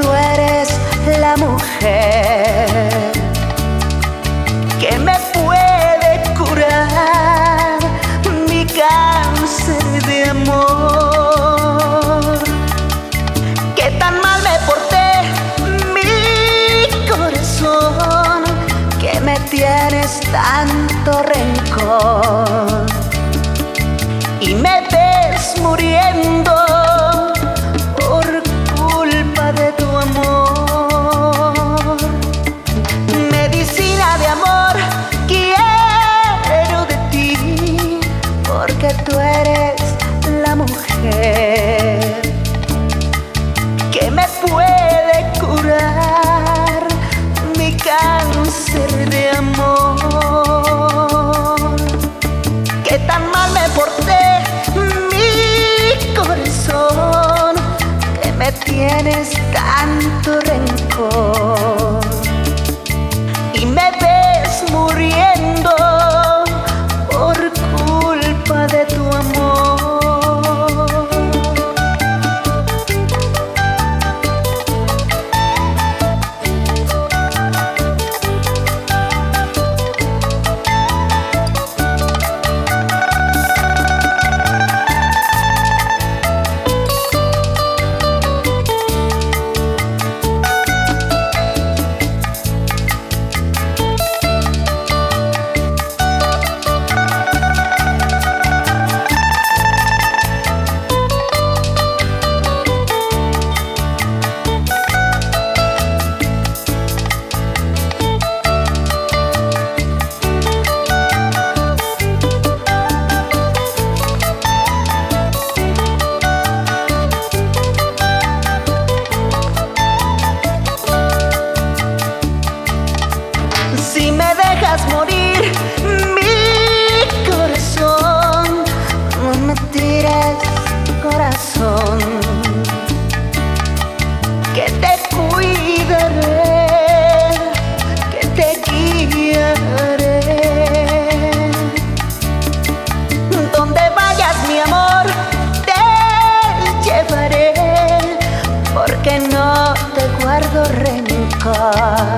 tú eres la mujer que me puede curar mi cáncer de amor. Que tan mal me porté, mi corazón, que me tienes tanto rencor y me ves muriendo por culpa de tu amor. Medicina de amor quiero de ti, porque tú eres la mujer que me puede curar mi cáncer de amor. Que tan mal me porté, mi corazón, que me tienes tanto rencor y me ves muriendo por culpa de tu amor. Si me dejas morir, mi corazón, no me tires, corazón, que te cuidaré, que te guiaré. Donde vayas, mi amor, te llevaré, porque no te guardo rencor.